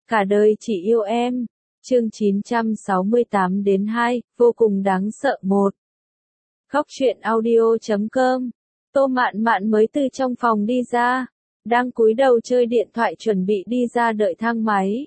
Cả đời chỉ yêu em. Chương 968-2, vô cùng đáng sợ 1. Góc truyện audio.com. Tô Mạn Mạn mới từ trong phòng đi ra, đang cúi đầu chơi điện thoại chuẩn bị đi ra đợi thang máy.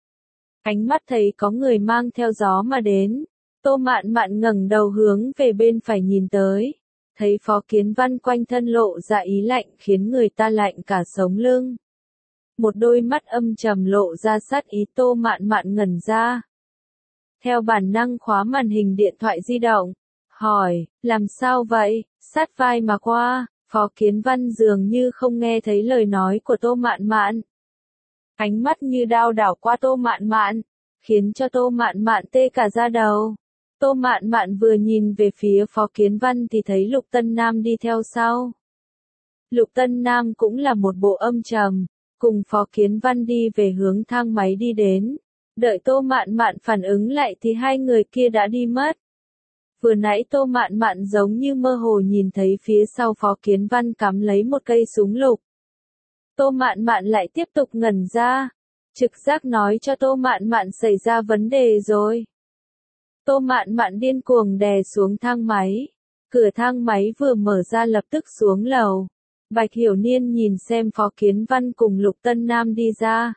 Ánh mắt thấy có người mang theo gió mà đến, Tô Mạn Mạn ngẩng đầu hướng về bên phải nhìn tới, thấy Phó Kiến Văn quanh thân lộ ra ý lạnh khiến người ta lạnh cả sống lưng. Một đôi mắt âm trầm lộ ra sát ý, Tô Mạn Mạn ngẩn ra. Theo bản năng khóa màn hình điện thoại di động, hỏi, làm sao vậy, sát vai mà qua. Phó Kiến Văn dường như không nghe thấy lời nói của Tô Mạn Mạn. Ánh mắt như đao đảo qua Tô Mạn Mạn, khiến cho Tô Mạn Mạn tê cả da đầu. Tô Mạn Mạn vừa nhìn về phía Phó Kiến Văn thì thấy Lục Tân Nam đi theo sau. Lục Tân Nam cũng là một bộ âm trầm, cùng Phó Kiến Văn đi về hướng thang máy đi đến. Đợi Tô Mạn Mạn phản ứng lại thì hai người kia đã đi mất. Vừa nãy Tô Mạn Mạn giống như mơ hồ nhìn thấy phía sau Phó Kiến Văn cắm lấy một cây súng lục. Tô Mạn Mạn lại tiếp tục ngẩn ra. Trực giác nói cho Tô Mạn Mạn xảy ra vấn đề rồi. Tô Mạn Mạn điên cuồng đè xuống thang máy. Cửa thang máy vừa mở ra lập tức xuống lầu. Bạch Hiểu Niên nhìn xem Phó Kiến Văn cùng Lục Tân Nam đi ra.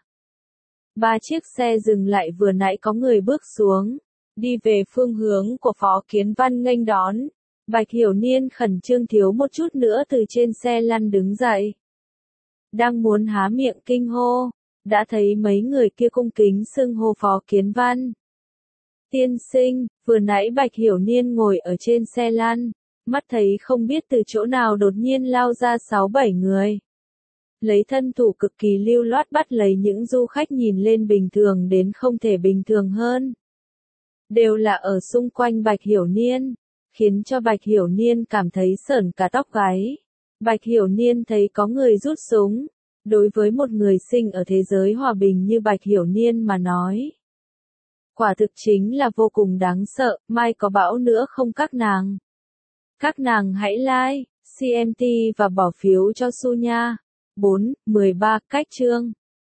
3 chiếc xe dừng lại, vừa nãy có người bước xuống, đi về phương hướng của Phó Kiến Văn nghênh đón. Bạch Hiểu Niên khẩn trương thiếu một chút nữa từ trên xe lăn đứng dậy. Đang muốn há miệng kinh hô, đã thấy mấy người kia cung kính xưng hô Phó Kiến Văn. Tiên sinh, vừa nãy Bạch Hiểu Niên ngồi ở trên xe lăn, mắt thấy không biết từ chỗ nào đột nhiên lao ra 6-7 người. Lấy thân thủ cực kỳ lưu loát bắt lấy những du khách nhìn lên bình thường đến không thể bình thường hơn. Đều là ở xung quanh Bạch Hiểu Niên, khiến cho Bạch Hiểu Niên cảm thấy sởn cả tóc gáy. Bạch Hiểu Niên thấy có người rút súng, đối với một người sinh ở thế giới hòa bình như Bạch Hiểu Niên mà nói. Quả thực chính là vô cùng đáng sợ, mai có bão nữa không các nàng? Các nàng hãy like, CMT và bỏ phiếu cho Su nha. 4, 13, cách chương.